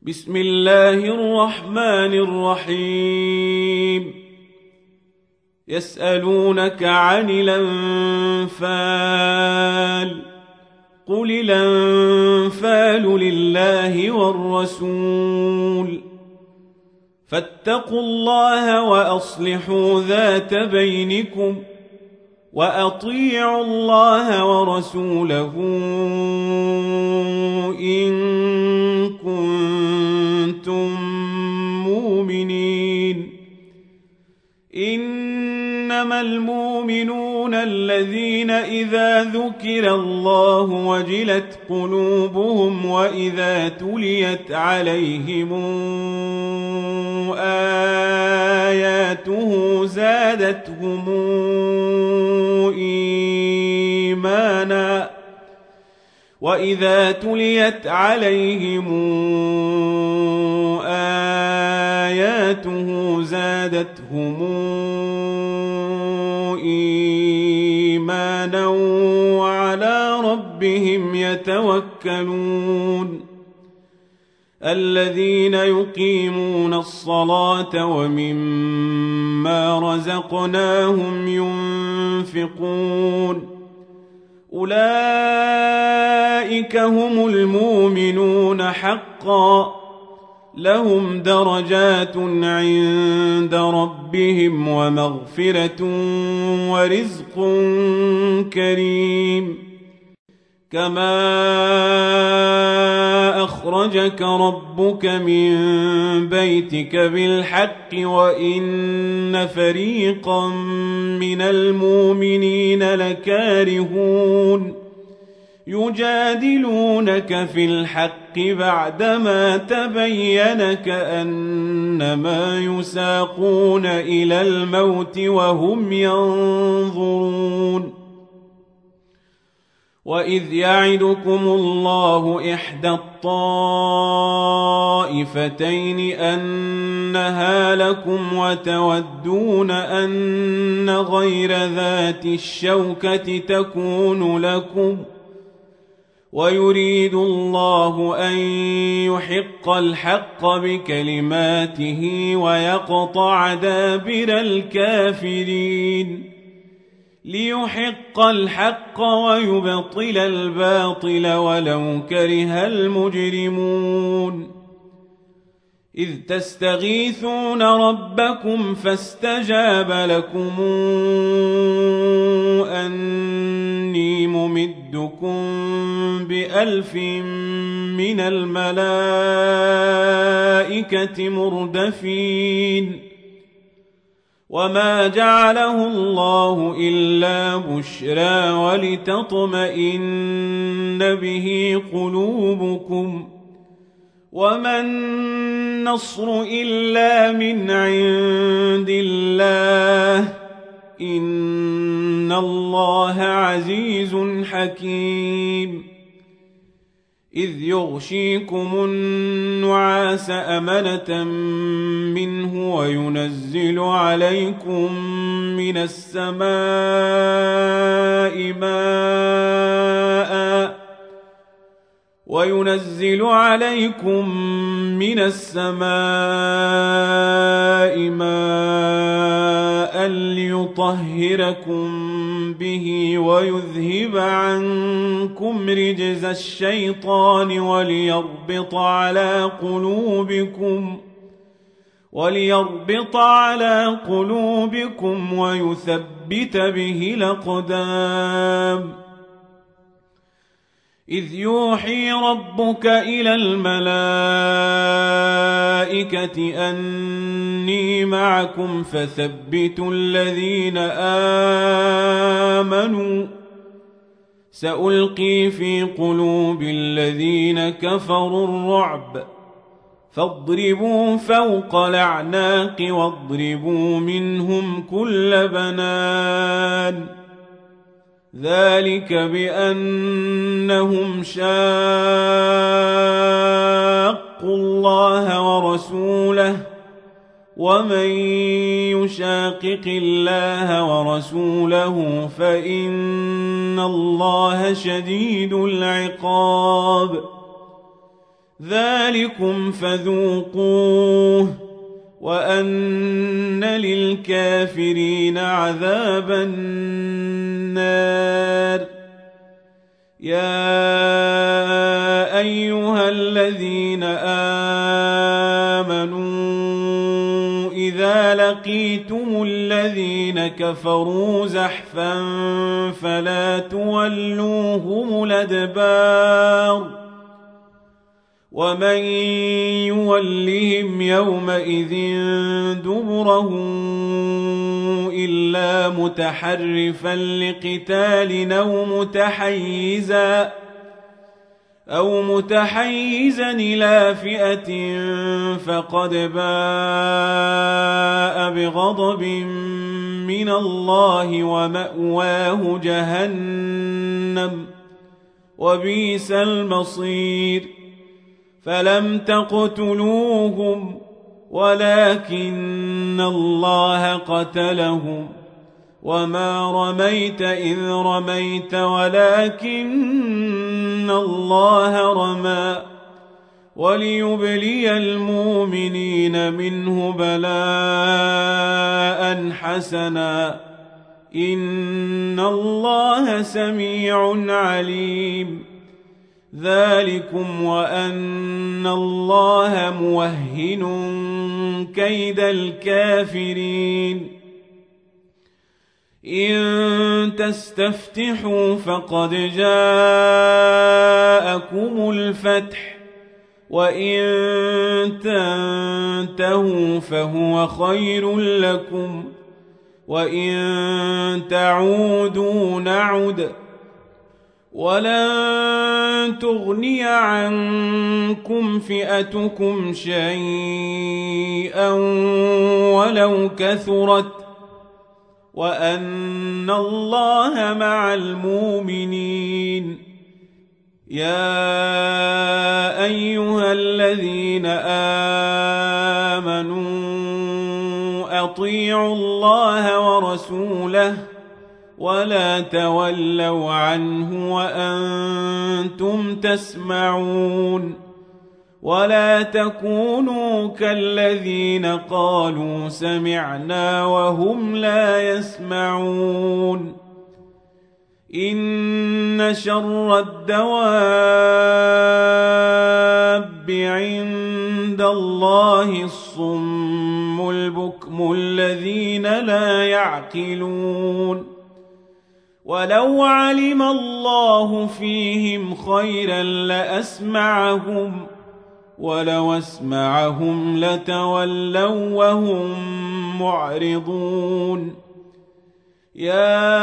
بسم الله الرحمن الرحيم يسألونك عن الأنفال قل الأنفال لله والرسول فاتقوا الله وأصلحوا ذات بينكم وأطيعوا الله ورسوله إن كنتم مؤمنين إنما المؤمنون الذين إذا ذكر الله وجلت قلوبهم وإذا تليت عليهم آياته زادتهم إيمانا وإذا تليت عليهم آياته زادتهم إيمانا وعلى ربهم يتوكلون الذين يقيمون الصلاة ومما رزقناهم ينفقون أولئك هم المؤمنون حقا لهم درجات عند ربهم ومغفرة ورزق كريم كما أخرجك ربك من بيتك بالحق وإن فريقا من المؤمنين لكارهون يجادلونك في الحق بعدما تبين كأنما يساقون إلى الموت وهم ينظرون وإذ يعدكم الله إحدى الطائفتين أنها لكم وتودون أن غير ذات الشوكة تكون لكم ويريد الله أن يحق الحق بكلماته ويقطع دابر الكافرين ليحق الحق ويبطل الباطل ولو كره المجرمون إذ تستغيثون ربكم فاستجاب لكم أني ممدكم ب1000 من الملائكة مردفين وما جعله الله إلا بشرى ولتطمئن به قلوبكم وما النصر إلا من عند الله إن الله عزيز حكيم إذ يغشيكم النعاس أمنة منه وينزل عليكم من السماء ماء ليطهركم به ويذهب عنكم رجز الشيطان وليربط على قلوبكم ويثبت به الأقدام إذ يوحي ربك إلى الملائكة أني معكم فثبتوا الذين آمنوا سألقي في قلوب الذين كفروا الرعب فاضربوا فوق الأعناق واضربوا منهم كل بنان ذلك بأنهم شاقوا الله ورسوله ومن يشاقق الله ورسوله فإن الله شديد العقاب ذلكم فذوقوه وأن للكافرين عذاب النار. يا أيها الذين آمنوا إذا لقيتم الذين كفروا زحفا فلا تولوهم الأدبار ومن يولهم يومئذ دبره إلا متحرفا لقتال أو متحيزا إلى فئة فقد باء بغضب من الله ومأواه جهنم وبئس المصير. فلم تقتلوهم ولكن الله قتلهم وما رميت إذ رميت ولكن الله رمى وليبلي المؤمنين منه بلاء حسنا إن الله سميع عليم. ذلكم وأن الله موهن كيد الكافرين. إن تستفتحوا فقد جاءكم الفتح وإن تنتهوا فهو خير لكم وإن تعودوا نعد ولن تغني عنكم فئتكم شيئا ولو كثرت وأن الله مع المؤمنين. يا أيها الذين آمنوا أطيعوا الله ورسوله ولا تولوا عنه وأنتم تسمعون ولا تكونوا كالذين قالوا سمعنا وهم لا يسمعون. إن شر الدواب عند الله الصم البكم الذين لا يعقلون. ولو علم الله فيهم خيرا لأسمعهم ولو أسمعهم لتولوا وهم معرضون. يا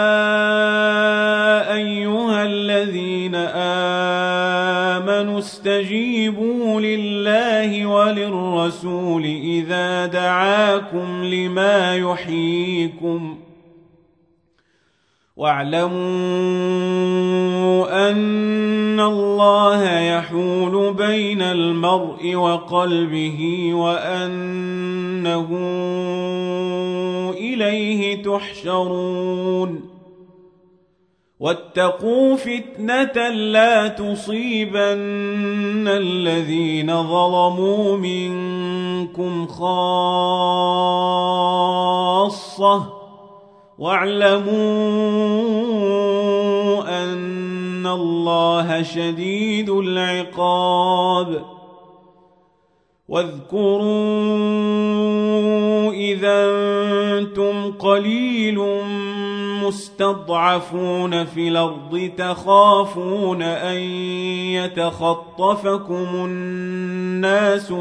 أيها الذين آمنوا استجيبوا لله وللرسول إذا دعاكم لما يحييكم واعلموا أن الله يحول بين المرء وقلبه وأنه إليه تحشرون. واتقوا فتنة لا تصيبن الذين ظلموا منكم خاصة واعلموا أن الله شديد العقاب. واذكروا إذا أنتم قليل مستضعفون في الأرض تخافون أن يتخطفكم الناس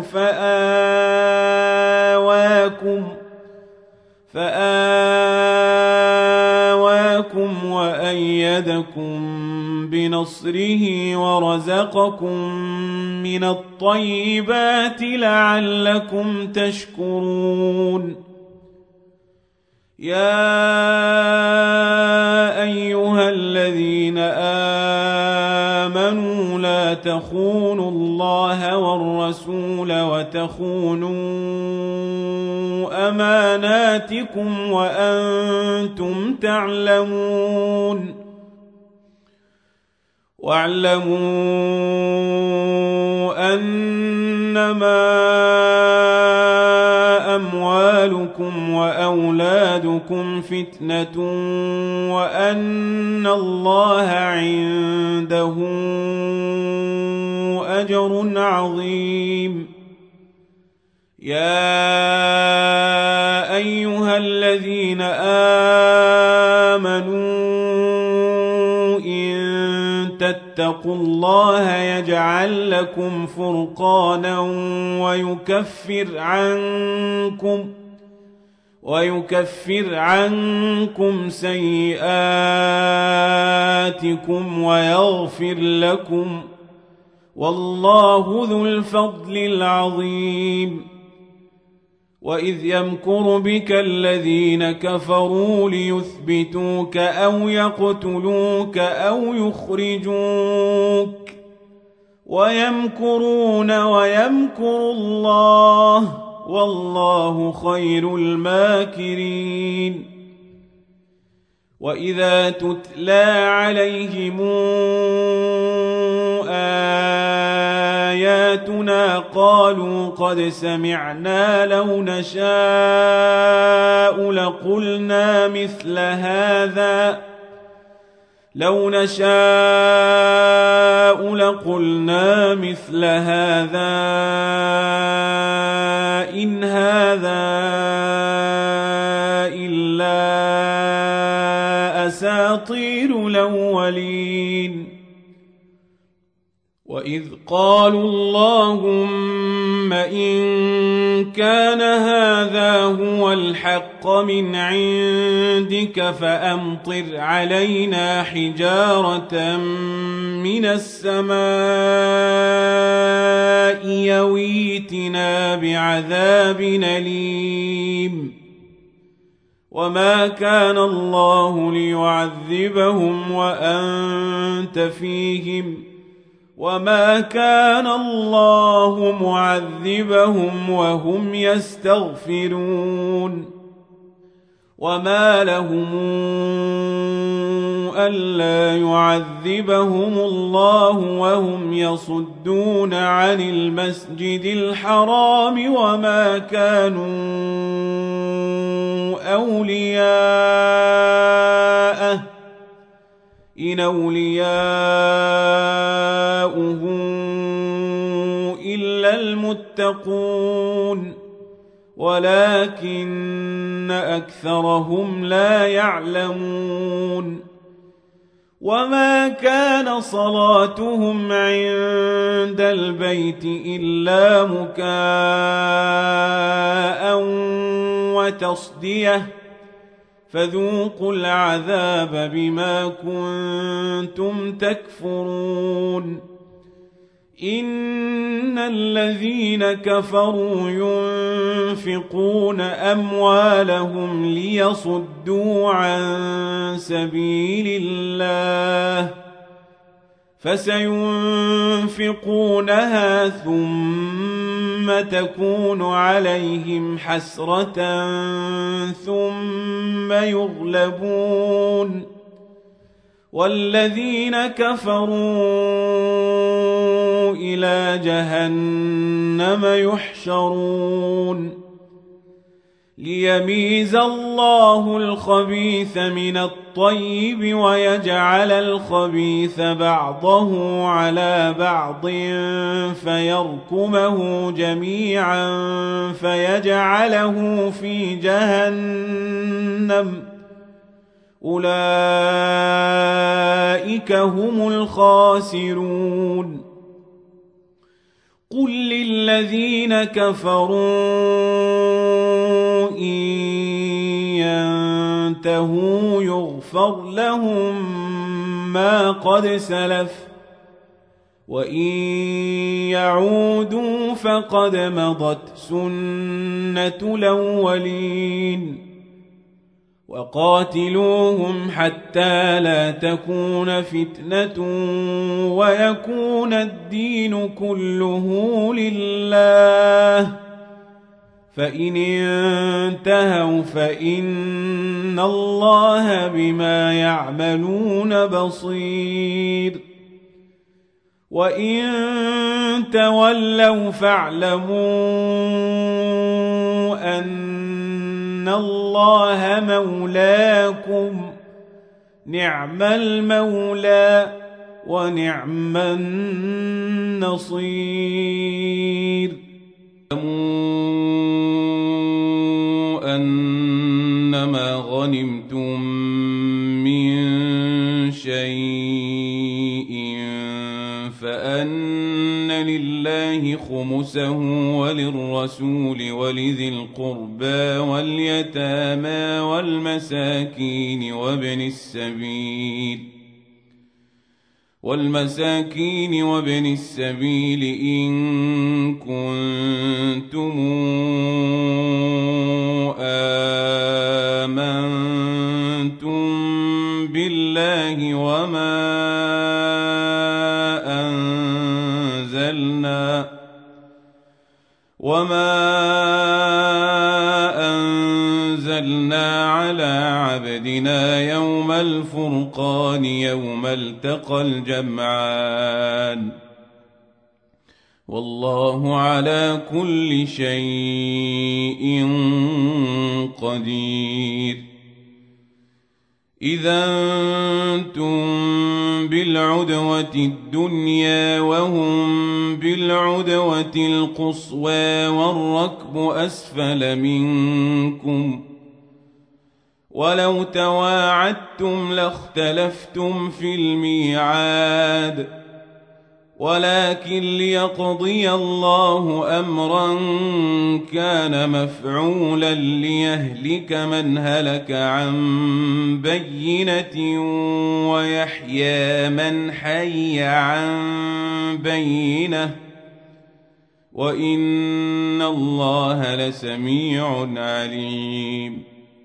فآواكم وأيدكم بنصره ورزقكم من الطيبات لعلكم تشكرون. يا أيها الذين آمنوا لا تخونوا الله والرسول وتخونوا أماناتكم وأنتم تعلمون. واعلموا أنما أموالكم وأولادكم فتنة وأن الله عنده أجر عظيم. يا أيها الذين آمنوا اتقوا الله يجعل لكم فرقانا ويكفر عنكم سيئاتكم ويغفر لكم والله ذو الفضل العظيم. وإذ يمكر بك الذين كفروا ليثبتوك أو يقتلوك أو يخرجوك ويمكرون ويمكر الله والله خير الماكرين. وإذا تتلى عليهم آياتنا قالوا قد سمعنا لو نشاء لقلنا مثل هذا إن هذا إلا أساطير الأولين. وإذ قالوا اللهم إن كان هذا هو الحق من عندك فأمطر علينا حجارة من السماء يويتنا بعذاب أليم. وما كان الله ليعذبهم وأنت فيهم وما كان الله معذبهم وهم يستغفرون. وما لهم ألا يعذبهم الله وهم يصدون عن المسجد الحرام وما كانوا أولياءه إن أولياؤه إلا المتقون ولكن أكثرهم لا يعلمون. وما كان صلاتهم عند البيت إلا مكاء وتصدية فذوقوا العذاب بما كنتم تكفرون. إن الذين كفروا ينفقون أموالهم ليصدوا عن سبيل الله فسينفقونها ثم تكون عليهم حسرة ثم يغلبون والذين كفروا إلى جهنم يحشرون. ليميز الله الخبيث من الطيب ويجعل الخبيث بعضه على بعض فيركمه جميعا فيجعله في جهنم أولئك هم الخاسرون. قل للذين كفروا إن ينتهوا يغفر لهم ما قد سلف وإن يعودوا فقد مضت سنة الأولين. وقاتلوهم حتى لا تكون فتنة ويكون الدين كله لله فإن انتهوا فإن الله بما يعملون بصير. وإن تولوا فاعلموا أن الله مولاكم نعم المولى ونعم النصير. أنما غنمتم من شيء فأن لله خمسه وللرسول ولذي القربى واليتامى والمساكين وابن السبيل إن كنتم آمنتم بالله وما أنزلنا على عبدنا يوم الفرقان يوم التقى الجمعان والله على كل شيء قدير. إذا أنتم بالعدوة الدنيا وهم بالعدوة القصوى والركب أسفل منكم ولو تواعدتم لاختلفتم في الميعاد ولكن ليقضي الله أمرا كان مفعولا ليهلك من هلك عن بينة ويحيى من حي عن بينة وإن الله لسميع عليم.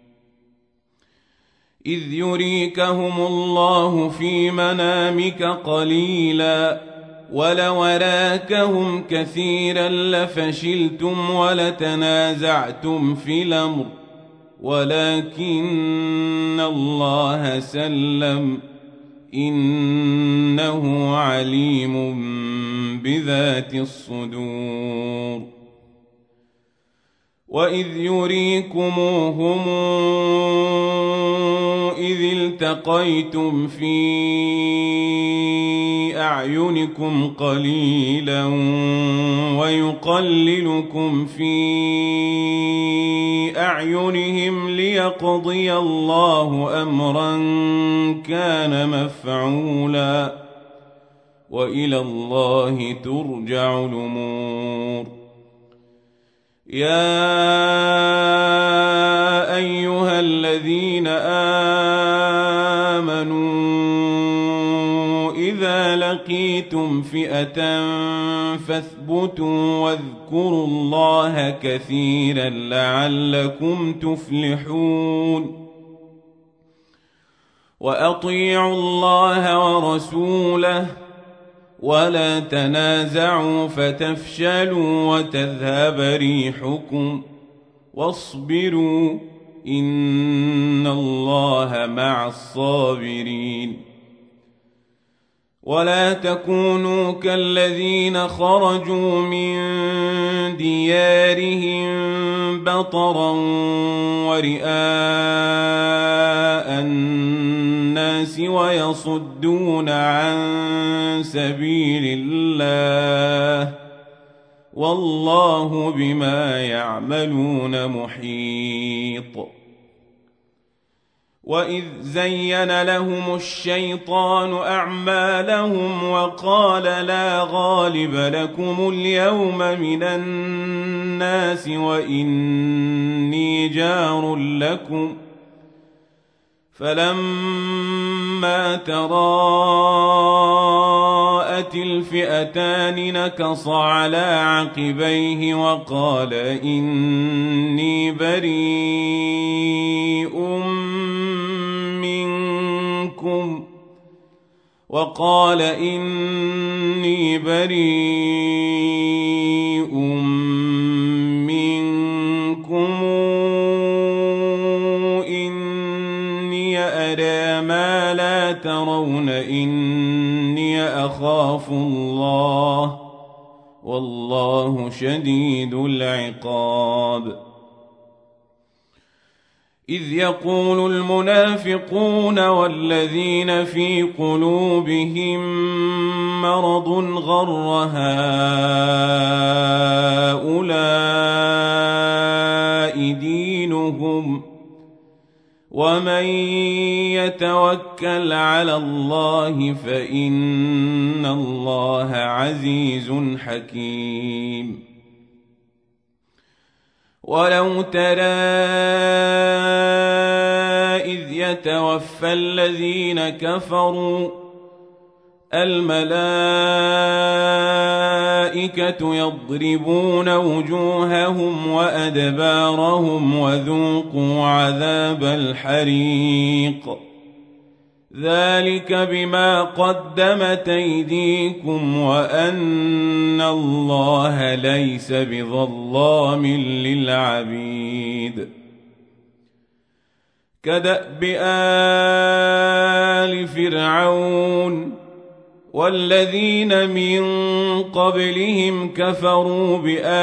إذ يريكهم الله في منامك قليلا ولو أراكهم كثيرا لفشلتم ولتنازعتم في الأمر ولكن الله سلم إنه عليم بذات الصدور. وإذ يريكموهم إذ التقيتم في أعينكم قليلا ويقللكم في أعينهم ليقضي الله أمرا كان مفعولا وإلى الله ترجع الأمور. يا أيها الذين آمنوا إذا لقيتم فئة فاثبتوا واذكروا الله كثيرا لعلكم تفلحون. وأطيعوا الله ورسوله ولا تنازعوا فتفشلوا وتذهب ريحكم واصبروا إن الله مع الصابرين. ولا تكونوا كالذين خرجوا من ديارهم بطرا ورئاء الناس ويصدون عن سبيل الله والله بما يعملون محيط. وإذ زين لهم الشيطان أعمالهم وقال لا غالب لكم اليوم من الناس وإني جار لكم فلما تراءت الفئتان نكص على عقبيه وقال إني بريء منكم إني أرى ما لا ترون إني أخاف الله والله شديد العقاب. إذ يقول المنافقون والذين في قلوبهم مرض غر هؤلاء دينهم ومن يتوكل على الله فإن الله عزيز حكيم. ولو ترى إذ يتوفى الذين كفروا الملائكة يضربون وجوههم وأدبارهم وذوقوا عذاب الحريق ذلك بما قدمت أيديكم وأن الله ليس بظلام للعبيد. كدأب آل فرعون والذين من قبلهم كفروا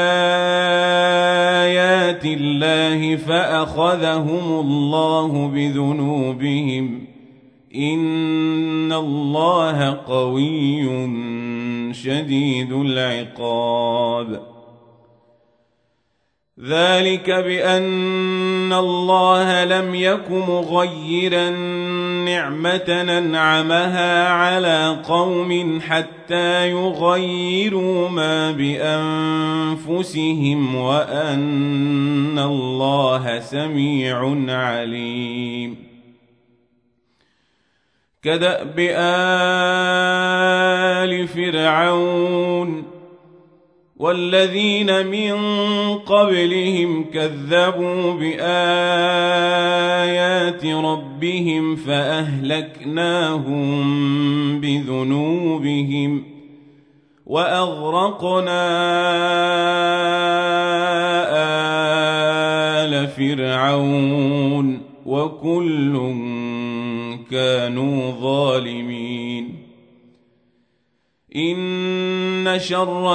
بآيات الله فأخذهم الله بذنوبهم إن الله قوي شديد العقاب. ذلك بأن الله لم يك مغيرا نعمة أنعمها على قوم حتى يغيروا ما بأنفسهم وأن الله سميع عليم. كدأب آل فرعون والذين من قبلهم كذبوا بآيات ربهم فأهلكناهم بذنوبهم وأغرقنا آل فرعون وكل كانوا ظالمين. إن شر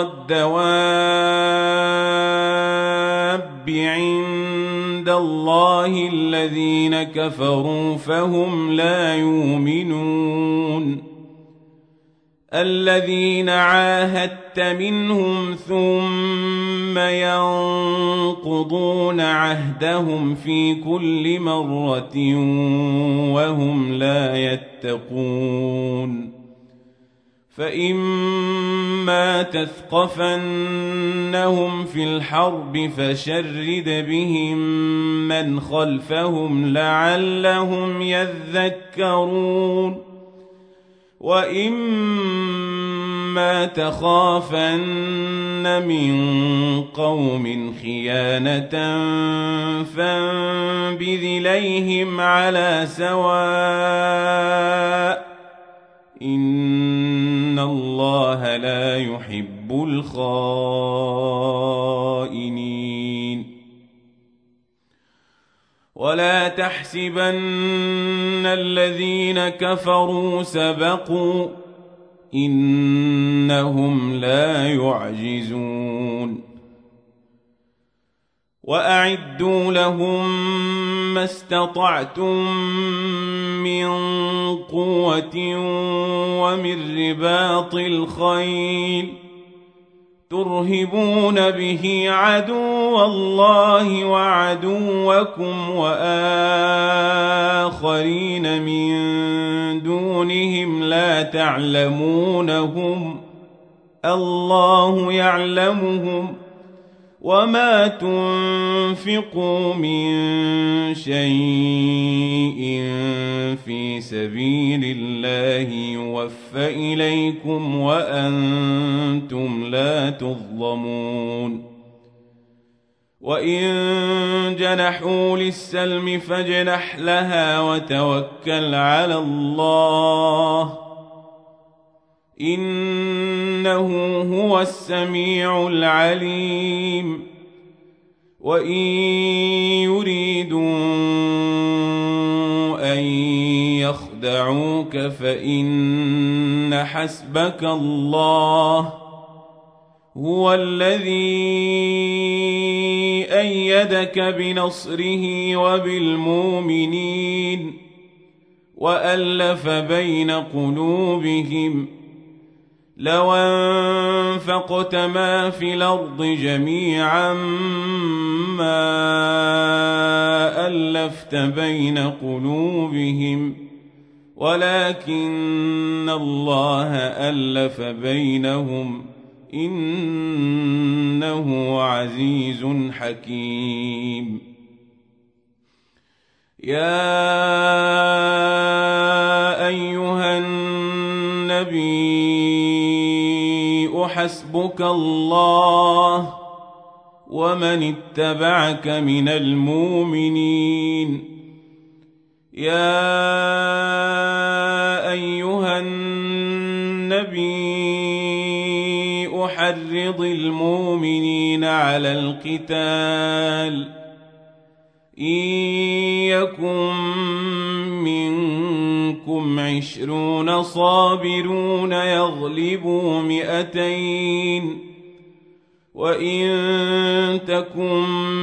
الدواب عند الله الذين كفروا فهم لا يؤمنون. الذين عاهدت منهم ثم ينقضون عهدهم في كل مرة وهم لا يتقون. فإما تثقفنهم في الحرب فشرد بهم من خلفهم لعلهم يذكرون. وإما تخافن من قوم خيانة فانبذ إليهم على سواء إن الله لا يحب الخائنين. ولا تحسبن الذين كفروا سبقوا إنهم لا يعجزون. وأعدوا لهم ما استطعتم من قوة ومن رباط الخيل ترهبون به عدو الله وعدوكم وآخرين من دونهم لا تعلمونهم الله يعلمهم وما تنفقوا من شيء في سبيل الله يوفى إليكم وأنتم لا تظلمون. وإن جنحوا للسلم فاجنح لها وتوكل على الله إنه هو السميع العليم. وإن يريدوا أن يخدعوك فإن حسبك الله هو الذي أيدك بنصره وبالمؤمنين وألف بين قلوبهم لو أنفقت ما في الأرض جميعا ما ألفت بين قلوبهم ولكن الله ألف بينهم إنه عزيز حكيم. يا أيها النبي حسبك الله ومن اتبعك من المؤمنين. يا أيها النبي حرض المؤمنين على القتال إن يكن منكم 20 صابرون يغلبوا 200 وإن تكن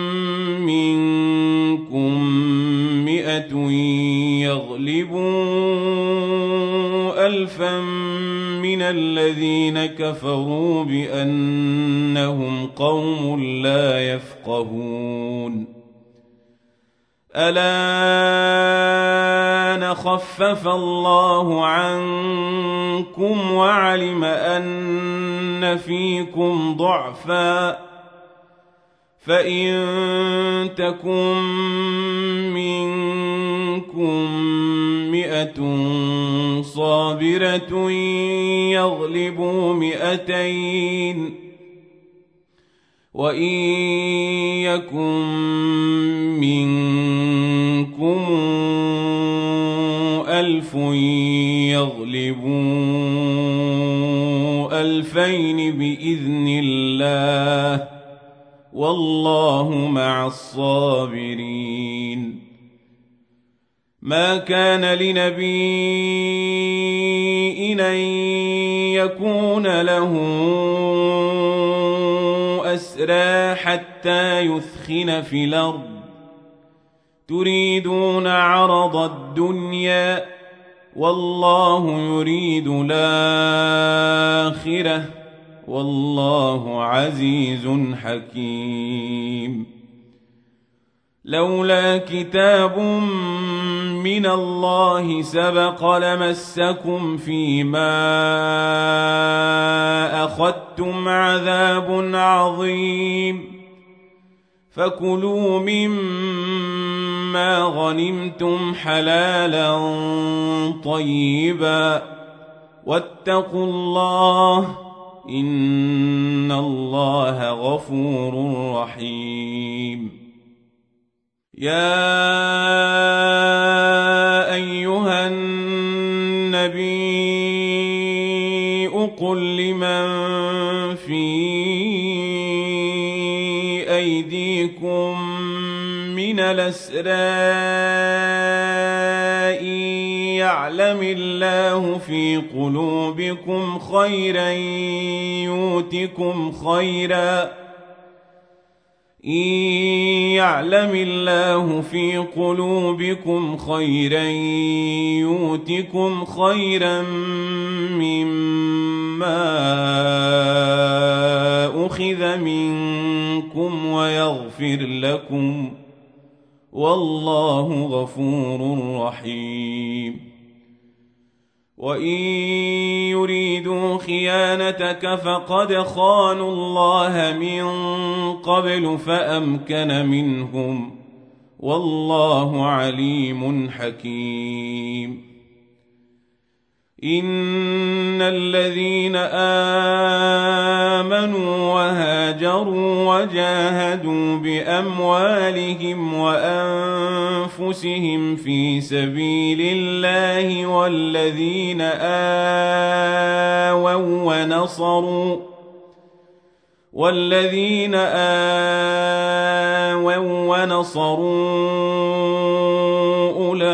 منكم 100 يغلبوا 1000 من الذين كفروا بأنهم قوم لا يفقهون. الآن خفف الله عنكم وعلم أن فيكم ضعفا فإن تكن منكم 100 صابرة يغلبوا 200 وإن يكن منكم 1000 يغلبوا 2000 بإذن الله والله مع الصابرين. ما كان لنبي أن يكون له أسرى حتى يثخن في الأرض تريدون عرض الدنيا والله يريد الآخرة والله عزيز حكيم. لولا كتاب من الله سبق لمسكم فيما أخذتم عذاب عظيم فكلوا مما غنمتم حلالا طيبا واتقوا الله إن الله غفور رحيم. يا أيها النبي قل لمن في أيديكم من الأسرى يعلم الله في قلوبكم خيرا يعلم الله في قلوبكم خيرا يؤتكم خيرا مما أخذ منكم ويغفر لكم والله غفور رحيم. وإن يريدوا خيانتك فقد خانوا الله من قبل فأمكن منهم والله عليم حكيم. إن الذين آمنوا وهاجروا وجاهدوا بأموالهم وأنفسهم في سبيل الله والذين آووا ونصروا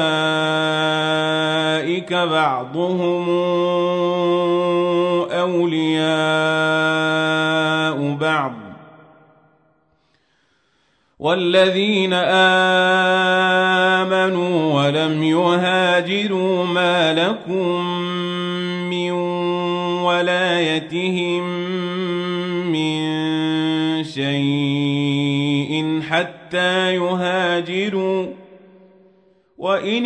أولئك بعضهم أولياء والذين آمنوا ولم يهاجروا ما لكم من ولايتهم من شيء حتى يهاجروا وإن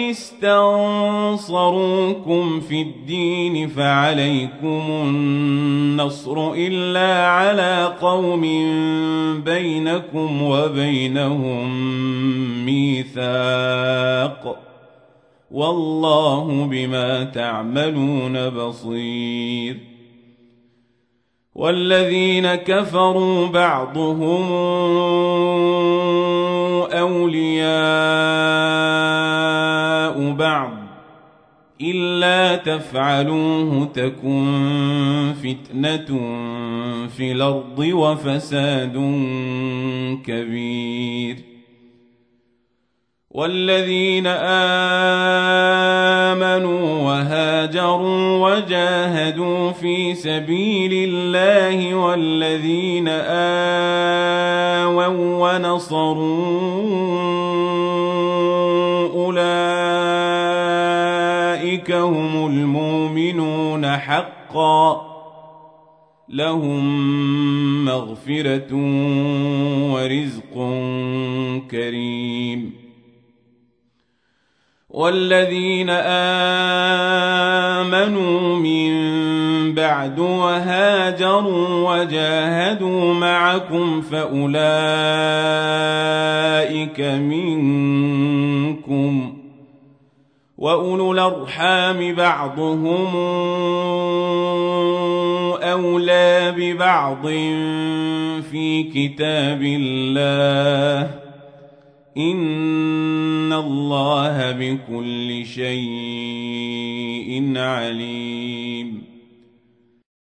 استنصروكم في الدين فعليكم النصر إلا على قوم بينكم وبينهم ميثاق والله بما تعملون بصير والذين كفروا بعضهم أولياء بعض إلا تفعلوه تكن فتنة في الأرض وفساد كبير والذين آمنوا وهاجروا وجاهدوا في سبيل الله والذين آووا ونصروا أولئك هم المؤمنون حقا لهم مغفرة ورزق كريم والذين آمنوا من بعد وهاجروا وجاهدوا معكم فأولئك منكم وأولو الأرحام بعضهم أولى ببعض في كتاب الله إن الله بكل شيء عليم